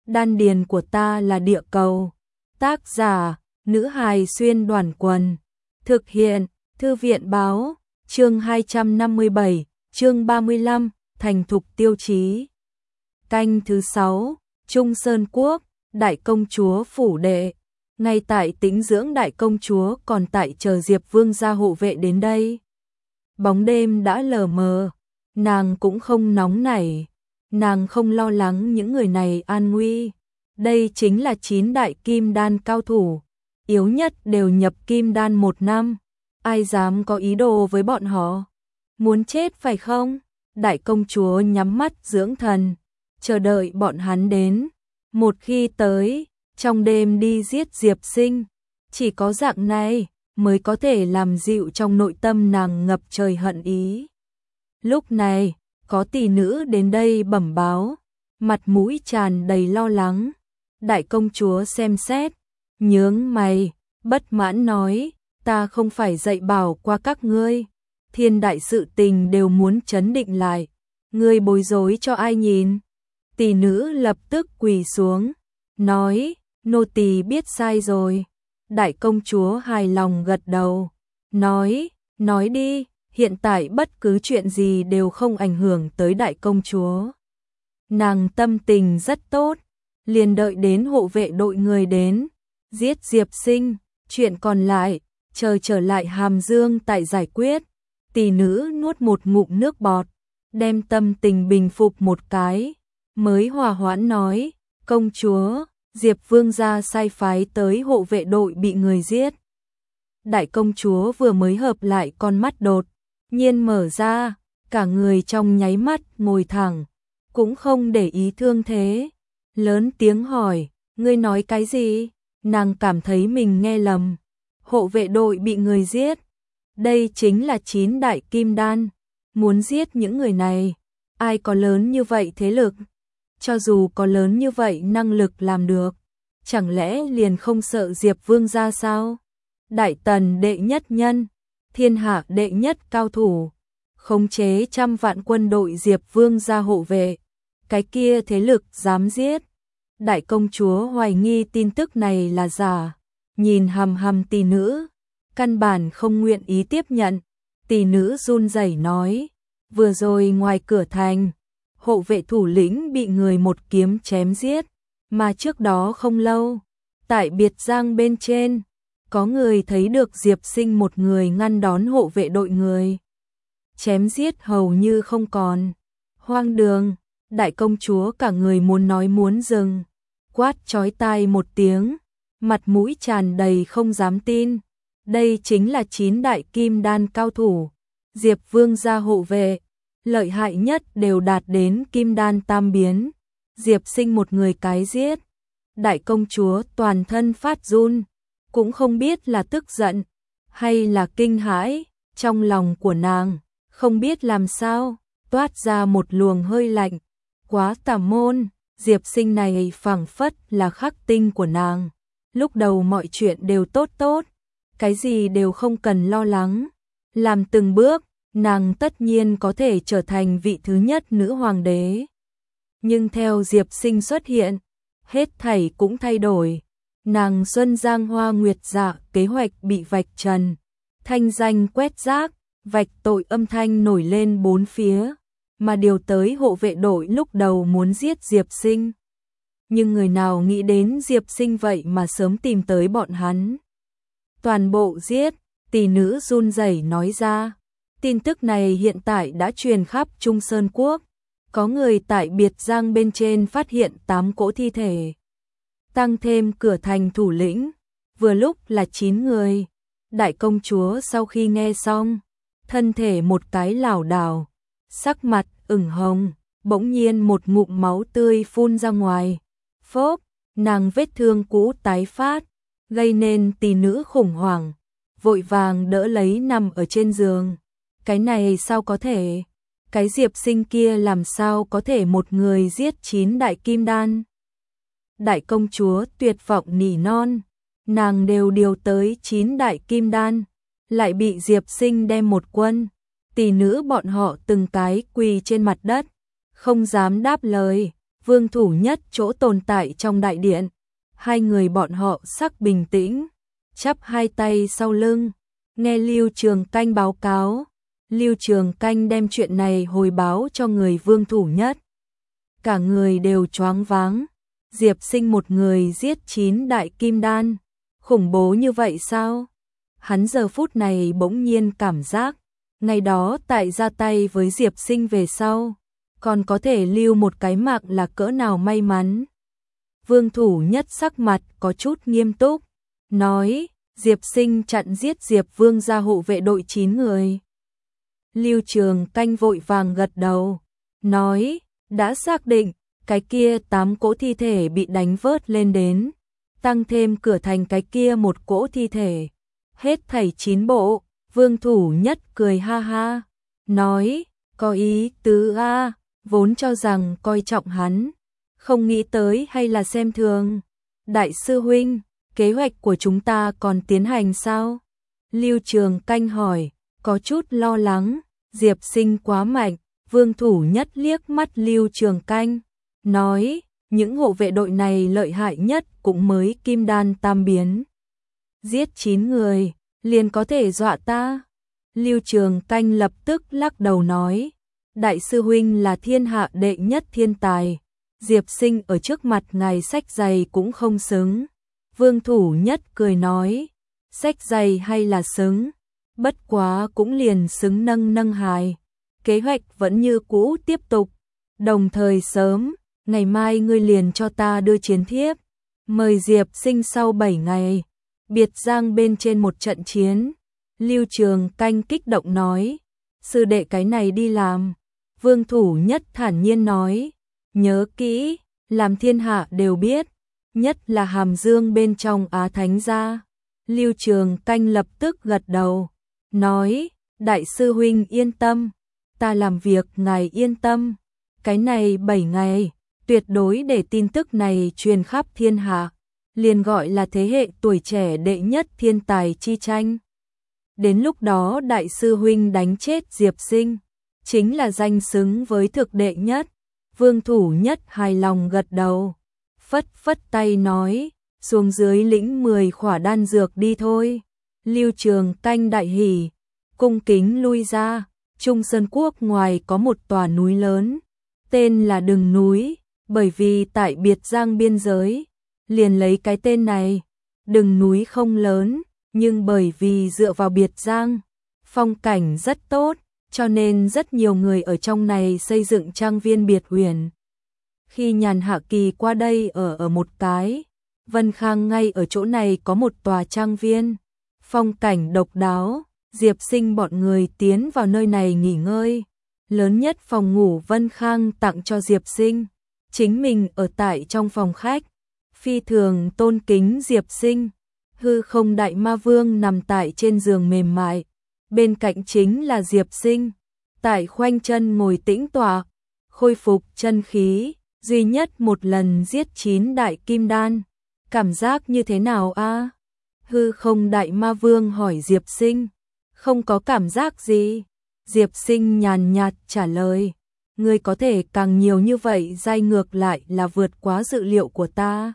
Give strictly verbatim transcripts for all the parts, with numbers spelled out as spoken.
đan điền của ta là địa cầu. Tác giả, nữ hài xuyên đoàn quần. Thực hiện, thư viện báo, chương hai trăm năm mươi bảy, chương ba mươi lăm, thành thục tiêu chí. Canh thứ sáu, Trung Sơn Quốc, đại công chúa phủ đệ. Ngay tại tĩnh dưỡng đại công chúa còn tại chờ Diệp Vương gia hộ vệ đến đây. Bóng đêm đã lờ mờ, nàng cũng không nóng nảy, nàng không lo lắng những người này an nguy. Đây chính là chín đại kim đan cao thủ, yếu nhất đều nhập kim đan một năm, ai dám có ý đồ với bọn họ? Muốn chết phải không? Đại công chúa nhắm mắt dưỡng thần, chờ đợi bọn hắn đến. Một khi tới, trong đêm đi giết Diệp Sinh, chỉ có dạng này mới có thể làm dịu trong nội tâm nàng ngập trời hận ý. Lúc này, có tỷ nữ đến đây bẩm báo, mặt mũi tràn đầy lo lắng. Đại công chúa xem xét, nhướng mày, bất mãn nói, ta không phải dạy bảo qua các ngươi, thiên đại sự tình đều muốn trấn định lại, ngươi bối rối cho ai nhìn? Tỷ nữ lập tức quỳ xuống, nói, nô tỳ biết sai rồi. Đại công chúa hài lòng gật đầu, nói, nói đi, hiện tại bất cứ chuyện gì đều không ảnh hưởng tới đại công chúa. Nàng tâm tình rất tốt, liền đợi đến hộ vệ đội người đến, giết Diệp Sinh, chuyện còn lại, chờ trở lại Hàm Dương tại giải quyết. Tỷ nữ nuốt một ngụm nước bọt, đem tâm tình bình phục một cái, mới hòa hoãn nói, công chúa, Diệp Vương gia sai phái tới hộ vệ đội bị người giết. Đại công chúa vừa mới hợp lại con mắt đột nhiên mở ra, cả người trong nháy mắt ngồi thẳng, cũng không để ý thương thế, lớn tiếng hỏi, ngươi nói cái gì? Nàng cảm thấy mình nghe lầm, hộ vệ đội bị người giết, đây chính là chín đại kim đan, muốn giết những người này, ai có lớn như vậy thế lực? Cho dù có lớn như vậy năng lực làm được, chẳng lẽ liền không sợ Diệp Vương gia sao? Đại tần đệ nhất nhân, thiên hạ đệ nhất cao thủ, khống chế trăm vạn quân đội Diệp Vương gia hộ vệ, cái kia thế lực dám giết. Đại công chúa hoài nghi tin tức này là giả, nhìn hằm hằm tỷ nữ, căn bản không nguyện ý tiếp nhận. Tỷ nữ run rẩy nói, vừa rồi ngoài cửa thành, hộ vệ thủ lĩnh bị người một kiếm chém giết, mà trước đó không lâu, tại Biệt Giang bên trên, có người thấy được Diệp Sinh một người ngăn đón hộ vệ đội người. Chém giết hầu như không còn. Hoang đường, đại công chúa cả người muốn nói muốn dừng, quát chói tai một tiếng, mặt mũi tràn đầy không dám tin. Đây chính là chín đại kim đan cao thủ, Diệp Vương gia hộ vệ, lợi hại nhất đều đạt đến kim đan tam biến, Diệp Sinh một người cái giết. Đại công chúa toàn thân phát run, cũng không biết là tức giận hay là kinh hãi, trong lòng của nàng không biết làm sao toát ra một luồng hơi lạnh. Quá tà môn, Diệp Sinh này phảng phất là khắc tinh của nàng, lúc đầu mọi chuyện đều tốt tốt, cái gì đều không cần lo lắng, làm từng bước, nàng tất nhiên có thể trở thành vị thứ nhất nữ hoàng đế. Nhưng theo Diệp Sinh xuất hiện, hết thảy cũng thay đổi. Nàng Xuân Giang Hoa Nguyệt Dạ kế hoạch bị vạch trần, thanh danh quét rác, vạch tội âm thanh nổi lên bốn phía, mà điều tới hộ vệ đội lúc đầu muốn giết Diệp Sinh. Nhưng người nào nghĩ đến Diệp Sinh vậy mà sớm tìm tới bọn hắn. Toàn bộ giết, tỷ nữ run rẩy nói ra. Tin tức này hiện tại đã truyền khắp Trung Sơn Quốc, có người tại Biệt Giang bên trên phát hiện tám cỗ thi thể. Tăng thêm cửa thành thủ lĩnh, vừa lúc là chín người. Đại công chúa sau khi nghe xong, thân thể một cái lảo đảo, sắc mặt ửng hồng, bỗng nhiên một ngụm máu tươi phun ra ngoài. Phốp, nàng vết thương cũ tái phát, gây nên tỷ nữ khủng hoảng, vội vàng đỡ lấy nằm ở trên giường. Cái này sao có thể? Cái Diệp Sinh kia làm sao có thể một người giết chín đại kim đan? Đại công chúa tuyệt vọng nỉ non, nàng đều điều tới chín đại kim đan, lại bị Diệp Sinh đem một quân. Tỷ nữ bọn họ từng cái quỳ trên mặt đất, không dám đáp lời, Vương Thủ Nhất chỗ tồn tại trong đại điện. Hai người bọn họ sắc bình tĩnh, chắp hai tay sau lưng, nghe Lưu Trường Canh báo cáo. Lưu Trường Canh đem chuyện này hồi báo cho người Vương Thủ Nhất. Cả người đều choáng váng. Diệp Sinh một người giết chín đại kim đan, khủng bố như vậy sao? Hắn giờ phút này bỗng nhiên cảm giác, ngày đó tại ra tay với Diệp Sinh về sau, còn có thể lưu một cái mạng là cỡ nào may mắn. Vương Thủ Nhất sắc mặt có chút nghiêm túc, nói, Diệp Sinh chặn giết Diệp Vương gia hộ vệ đội chín người. Lưu Trường Canh vội vàng gật đầu, nói, đã xác định, cái kia tám cỗ thi thể bị đánh vớt lên đến, tăng thêm cửa thành cái kia một cỗ thi thể, hết thảy chín bộ. Vương Thủ Nhất cười ha ha, nói, có ý tứ a, vốn cho rằng coi trọng hắn, không nghĩ tới hay là xem thường. Đại sư huynh, kế hoạch của chúng ta còn tiến hành sao? Lưu Trường Canh hỏi, có chút lo lắng. Diệp Sinh quá mạnh. Vương Thủ Nhất liếc mắt Lưu Trường Canh, nói, những hộ vệ đội này lợi hại nhất cũng mới kim đan tam biến. Giết chín người, liền có thể dọa ta. Lưu Trường Canh lập tức lắc đầu nói, đại sư huynh là thiên hạ đệ nhất thiên tài, Diệp Sinh ở trước mặt ngài xách giày cũng không xứng. Vương Thủ Nhất cười nói, xách giày hay là xứng, bất quá cũng liền xứng nâng nâng hài. Kế hoạch vẫn như cũ tiếp tục, đồng thời sớm, ngày mai ngươi liền cho ta đưa chiến thiếp, mời Diệp Sinh sau bảy ngày, Biệt Giang bên trên một trận chiến. Lưu Trường Canh kích động nói, sư đệ cái này đi làm. Vương Thủ Nhất thản nhiên nói, nhớ kỹ, làm thiên hạ đều biết, nhất là Hàm Dương bên trong Á Thánh gia. Lưu Trường Canh lập tức gật đầu, nói, đại sư huynh yên tâm, ta làm việc ngài yên tâm, cái này bảy ngày, tuyệt đối để tin tức này truyền khắp thiên hạ, liền gọi là thế hệ tuổi trẻ đệ nhất thiên tài chi tranh. Đến lúc đó đại sư huynh đánh chết Diệp Sinh, chính là danh xứng với thực đệ nhất. Vương Thủ Nhất hài lòng gật đầu, phất phất tay nói, xuống dưới lĩnh mười khỏa đan dược đi thôi. Lưu Trường Canh đại hỉ, cung kính lui ra. Trung Sơn Quốc ngoài có một tòa núi lớn, tên là Đừng Núi, bởi vì tại Biệt Giang biên giới, liền lấy cái tên này. Đừng Núi không lớn, nhưng bởi vì dựa vào Biệt Giang, phong cảnh rất tốt, cho nên rất nhiều người ở trong này xây dựng trang viên biệt huyền. Khi Nhàn Hạ Kỳ qua đây ở ở một cái, Vân Khang ngay ở chỗ này có một tòa trang viên, phong cảnh độc đáo. Diệp Sinh bọn người tiến vào nơi này nghỉ ngơi, lớn nhất phòng ngủ Vân Khang tặng cho Diệp Sinh, chính mình ở tại trong phòng khách, phi thường tôn kính Diệp Sinh. Hư Không Đại Ma Vương nằm tại trên giường mềm mại, bên cạnh chính là Diệp Sinh, tại khoanh chân ngồi tĩnh tọa, khôi phục chân khí, duy nhất một lần giết chín đại kim đan, cảm giác như thế nào a? Hư Không Đại Ma Vương hỏi Diệp Sinh. Không có cảm giác gì. Diệp Sinh nhàn nhạt trả lời, ngươi có thể càng nhiều như vậy dai ngược lại là vượt quá dự liệu của ta.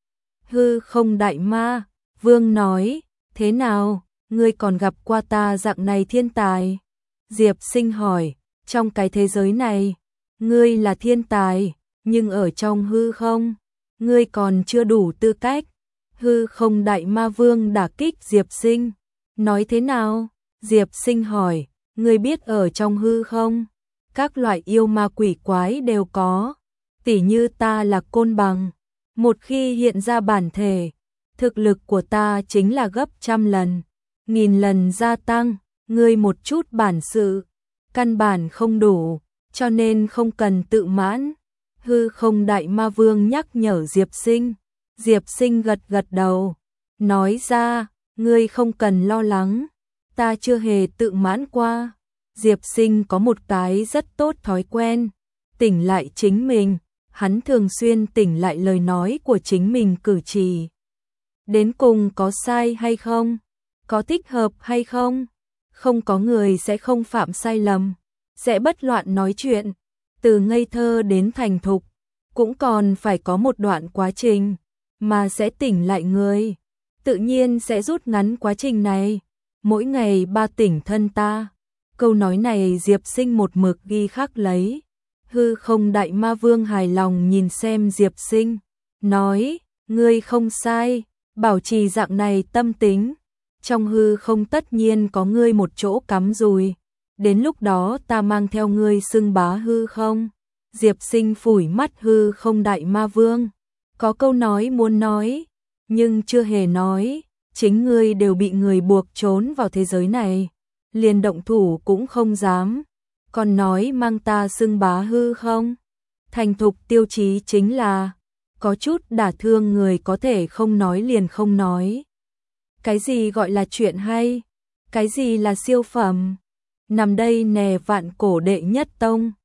Hư Không Đại Ma Vương nói, thế nào, ngươi còn gặp qua ta dạng này thiên tài? Diệp Sinh hỏi, trong cái thế giới này, ngươi là thiên tài, nhưng ở trong hư không, ngươi còn chưa đủ tư cách. Hư Không Đại Ma Vương đả kích Diệp Sinh, nói thế nào? Diệp Sinh hỏi, ngươi biết ở trong hư không, các loại yêu ma quỷ quái đều có, tỉ như ta là côn bằng, một khi hiện ra bản thể, thực lực của ta chính là gấp trăm lần, nghìn lần gia tăng, ngươi một chút bản sự, căn bản không đủ, cho nên không cần tự mãn. Hư Không Đại Ma Vương nhắc nhở Diệp Sinh. Diệp Sinh gật gật đầu, nói ra, ngươi không cần lo lắng, ta chưa hề tự mãn qua. Diệp Sinh có một cái rất tốt thói quen, tỉnh lại chính mình, hắn thường xuyên tỉnh lại lời nói của chính mình cử chỉ. Đến cùng có sai hay không? Có thích hợp hay không? Không có người sẽ không phạm sai lầm, sẽ bất loạn nói chuyện, từ ngây thơ đến thành thục, cũng còn phải có một đoạn quá trình mà sẽ tỉnh lại người, tự nhiên sẽ rút ngắn quá trình này. Mỗi ngày ba tỉnh thân ta. Câu nói này Diệp Sinh một mực ghi khắc lấy. Hư không đại ma vương hài lòng nhìn xem Diệp Sinh, nói, ngươi không sai, bảo trì dạng này tâm tính. Trong hư không tất nhiên có ngươi một chỗ cắm rùi, đến lúc đó ta mang theo ngươi xưng bá hư không. Diệp Sinh phủi mắt hư không đại ma vương, có câu nói muốn nói, nhưng chưa hề nói, chính ngươi đều bị người buộc trốn vào thế giới này, liền động thủ cũng không dám, còn nói mang ta xưng bá hư không. Thành thục tiêu chí chính là, có chút đả thương người có thể không nói liền không nói. Cái gì gọi là chuyện hay? Cái gì là siêu phẩm? Nằm đây nè vạn cổ đệ nhất tông.